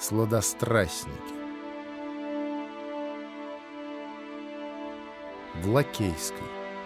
сладострастники. В Лакейской.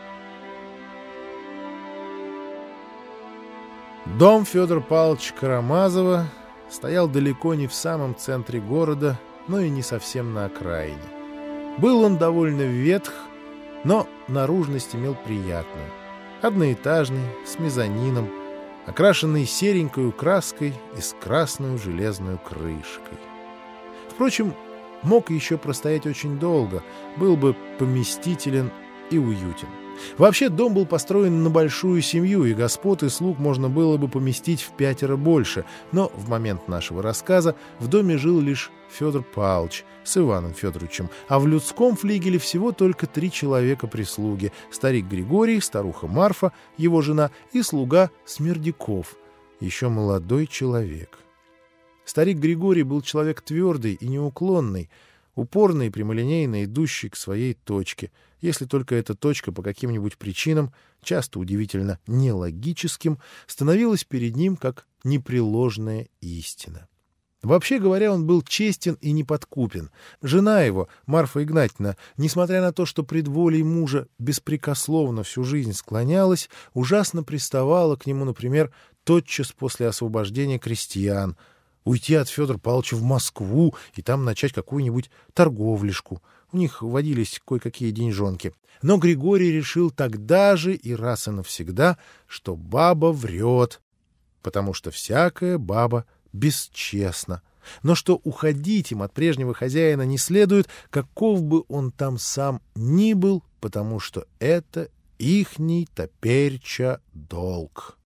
Дом Федора Павловича Карамазова стоял далеко не в самом центре города, но и не совсем на окраине. Был он довольно ветх, но наружность имел приятную. Одноэтажный, с мезонином, окрашенный серенькою краской и с красную железную крышкой. Впрочем, мог еще простоять очень долго, был бы поместителен и уютен. Вообще, дом был построен на большую семью, и господ и слуг можно было бы поместить в 5 больше, но в момент нашего рассказа в доме жил лишь Федор Павлович с Иваном Федоровичем, а в людском флигеле всего только 3 человека прислуги: старик Григорий, старуха Марфа, его жена, и слуга Смердяков, еще молодой человек. Старик Григорий был человек твердый и неуклонный, упорный и прямолинейно идущий к своей точке, если только эта точка по каким-нибудь причинам, часто удивительно нелогическим, становилась перед ним как непреложная истина. Вообще говоря, он был честен и неподкупен. Жена его, Марфа Игнатьевна, несмотря на то, что пред волей мужа беспрекословно всю жизнь склонялась, ужасно приставала к нему, например, тотчас после освобождения крестьян, уйти от Федора Павловича в Москву и там начать какую-нибудь торговлишку. У них водились кое-какие деньжонки. Но Григорий решил тогда же и раз и навсегда, что баба врет, потому что всякая баба бесчестна, но что уходить им от прежнего хозяина не следует, каков бы он там сам ни был, потому что это ихний топерча долг.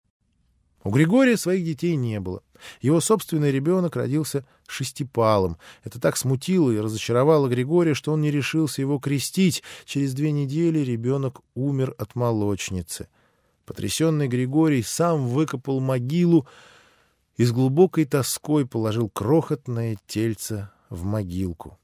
У Григория своих детей не было. Его собственный ребенок родился шестипалым. Это так смутило и разочаровало Григория, что он не решился его крестить. Через 2 недели ребенок умер от молочницы. Потрясенный Григорий сам выкопал могилу и с глубокой тоской положил крохотное тельце в могилку.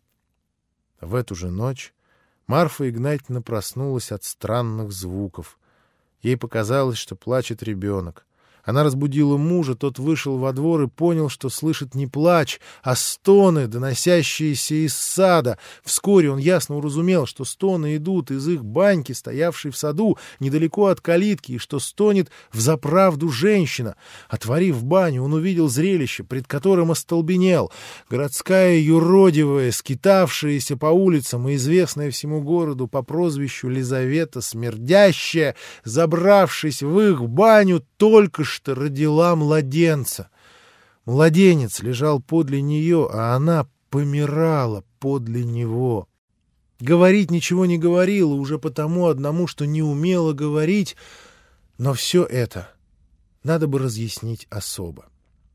В эту же ночь Марфа Игнатьевна проснулась от странных звуков. Ей показалось, что плачет ребенок. Она разбудила мужа, тот вышел во двор и понял, что слышит не плач, а стоны, доносящиеся из сада. Вскоре он ясно уразумел, что стоны идут из их баньки, стоявшей в саду, недалеко от калитки, и что стонет взаправду женщина. Отворив баню, он увидел зрелище, пред которым остолбенел. Городская юродивая, скитавшаяся по улицам и известная всему городу по прозвищу Лизавета Смердящая, забравшись в их баню, только что родила младенца. Младенец лежал подле нее, а она помирала подле него. Говорить ничего не говорила, уже потому одному, что не умела говорить, но все это надо бы разъяснить особо.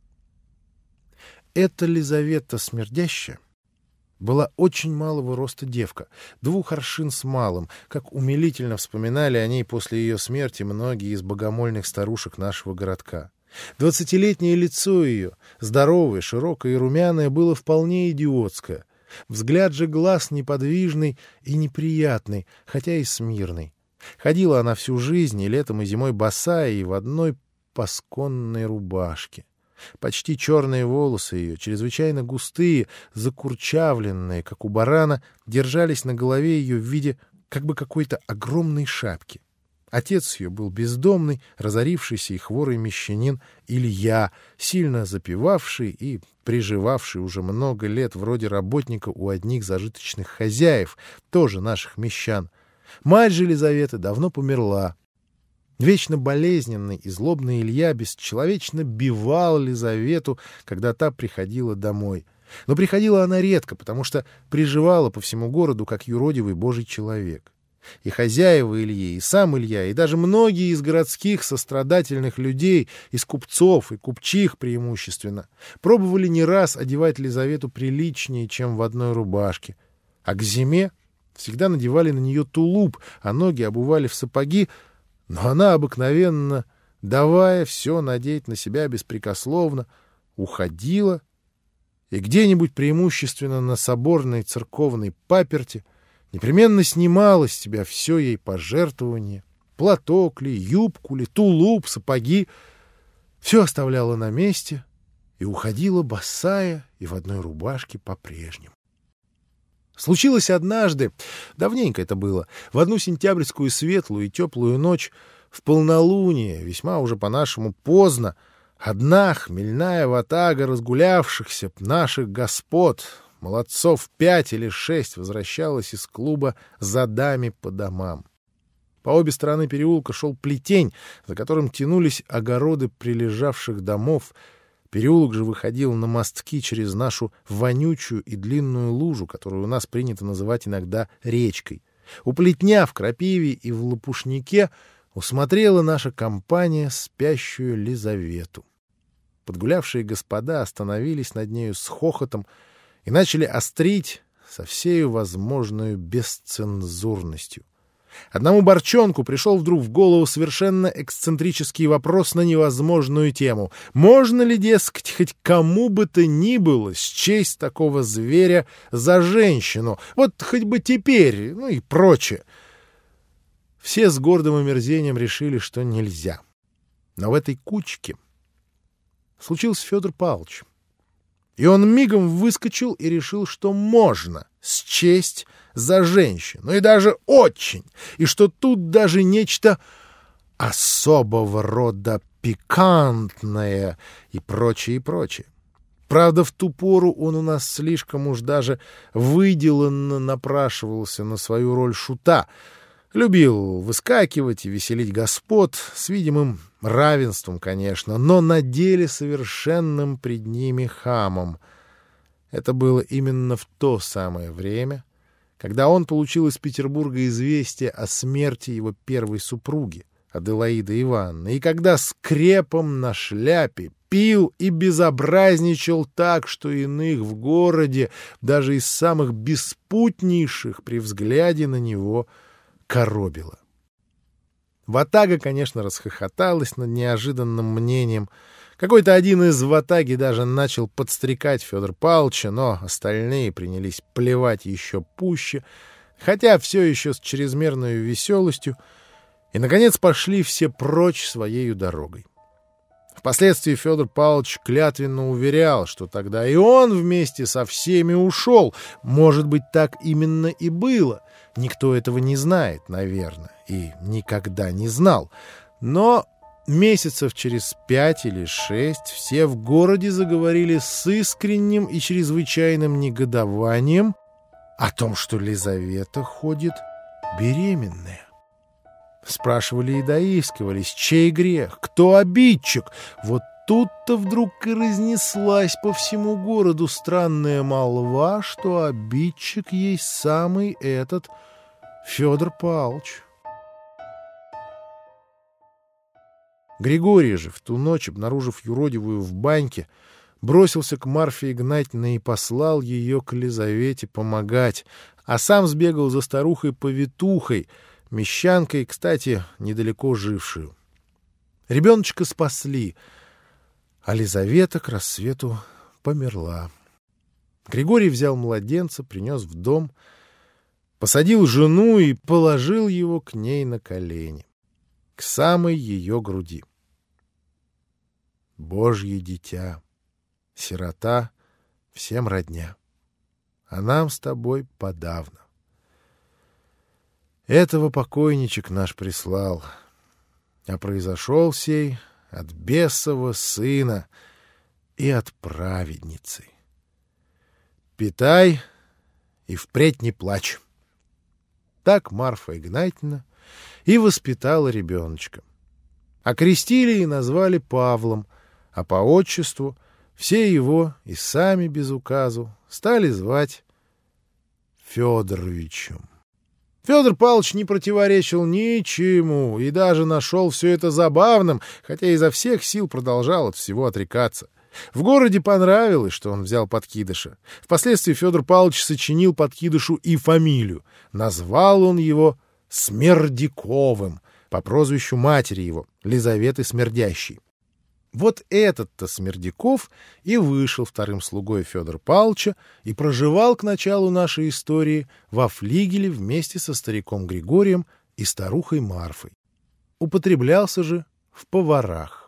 Эта Лизавета Смердящая была очень малого роста девка, 2 аршин с малым, как умилительно вспоминали о ней после ее смерти многие из богомольных старушек нашего городка. 20-летнее лицо ее, здоровое, широкое и румяное, было вполне идиотское. Взгляд же глаз неподвижный и неприятный, хотя и смирный. Ходила она всю жизнь, и летом, и зимой босая, и в одной пасконной рубашке. Почти черные волосы ее, чрезвычайно густые, закурчавленные, как у барана, держались на голове ее в виде как бы какой-то огромной шапки. Отец ее был бездомный, разорившийся и хворый мещанин Илья, сильно запивавший и приживавший уже много лет вроде работника у одних зажиточных хозяев, тоже наших мещан. Мать же Елизаветы давно померла. Вечно болезненный и злобный Илья бесчеловечно бивал Лизавету, когда та приходила домой. Но приходила она редко, потому что приживала по всему городу как юродивый божий человек. И хозяева Ильи, и сам Илья, и даже многие из городских сострадательных людей, из купцов и купчих преимущественно, пробовали не раз одевать Лизавету приличнее, чем в одной рубашке. А к зиме всегда надевали на нее тулуп, а ноги обували в сапоги, но она обыкновенно, давая все надеть на себя беспрекословно, уходила и где-нибудь преимущественно на соборной церковной паперти непременно снимала с себя все ей пожертвование, платок ли, юбку ли, тулуп, сапоги, все оставляла на месте и уходила босая и в одной рубашке по-прежнему. Случилось однажды, давненько это было, в одну сентябрьскую светлую и теплую ночь, в полнолуние, весьма уже по-нашему поздно, одна хмельная ватага разгулявшихся наших господ, молодцов 5 или 6, возвращалась из клуба за дами по домам. По обе стороны переулка шел плетень, за которым тянулись огороды прилежавших домов. Переулок же выходил на мостки через нашу вонючую и длинную лужу, которую у нас принято называть иногда речкой. У плетня в крапиве и в лопушнике усмотрела наша компания спящую Лизавету. Подгулявшие господа остановились над нею с хохотом и начали острить со всею возможной бесцензурностью. Одному борчонку пришел вдруг в голову совершенно эксцентрический вопрос на невозможную тему. Можно ли, дескать, хоть кому бы то ни было счесть такого зверя за женщину? Вот хоть бы теперь, ну и прочее. Все с гордым омерзением решили, что нельзя. Но в этой кучке случился Федор Павлович. И он мигом выскочил и решил, что можно счесть за женщину, и даже очень, и что тут даже нечто особого рода пикантное и прочее, и прочее. Правда, в ту пору он у нас слишком уж даже выделанно напрашивался на свою роль шута, любил выскакивать и веселить господ с видимым равенством, конечно, но на деле совершенным пред ними хамом. Это было именно в то самое время, когда он получил из Петербурга известие о смерти его первой супруги, Аделаиды Ивановны, и когда скрепом на шляпе пил и безобразничал так, что иных в городе, даже из самых беспутнейших, при взгляде на него коробило. Ватага, конечно, расхохоталась над неожиданным мнением. Какой-то один из ватаги даже начал подстрекать Федора Павловича, но остальные принялись плевать еще пуще, хотя все еще с чрезмерной веселостью, и, наконец, пошли все прочь своею дорогой. Впоследствии Федор Павлович клятвенно уверял, что тогда и он вместе со всеми ушел. Может быть, так именно и было. Никто этого не знает, наверное, и никогда не знал. Но месяцев через 5 или 6 все в городе заговорили с искренним и чрезвычайным негодованием о том, что Лизавета ходит беременная. Спрашивали и доискивались, чей грех, кто обидчик. Вот тут-то вдруг и разнеслась по всему городу странная молва, что обидчик есть самый этот Федор Павлович. Григорий же в ту ночь, обнаружив юродивую в баньке, бросился к Марфе Игнатьевне и послал ее к Лизавете помогать, а сам сбегал за старухой-повитухой, мещанкой, кстати, недалеко жившую. Ребеночка спасли, а Лизавета к рассвету померла. Григорий взял младенца, принес в дом, посадил жену и положил его к ней на колени, к самой ее груди. Божье дитя, сирота, всем родня, а нам с тобой подавно. Этого покойничек наш прислал, а произошел сей от бесова сына и от праведницы. Питай и впредь не плачь. Так Марфа Игнатьевна и воспитала ребеночка. Окрестили и назвали Павлом, а по отчеству все его и сами без указу стали звать Федоровичем. Федор Павлович не противоречил ничему и даже нашел все это забавным, хотя изо всех сил продолжал от всего отрекаться. В городе понравилось, что он взял подкидыша. Впоследствии Федор Павлович сочинил подкидышу и фамилию. Назвал он его Смердяковым по прозвищу матери его, Лизаветы Смердящей. Вот этот-то Смердяков и вышел вторым слугой Федора Павловича и проживал к началу нашей истории во флигеле вместе со стариком Григорием и старухой Марфой. Употреблялся же в поварах.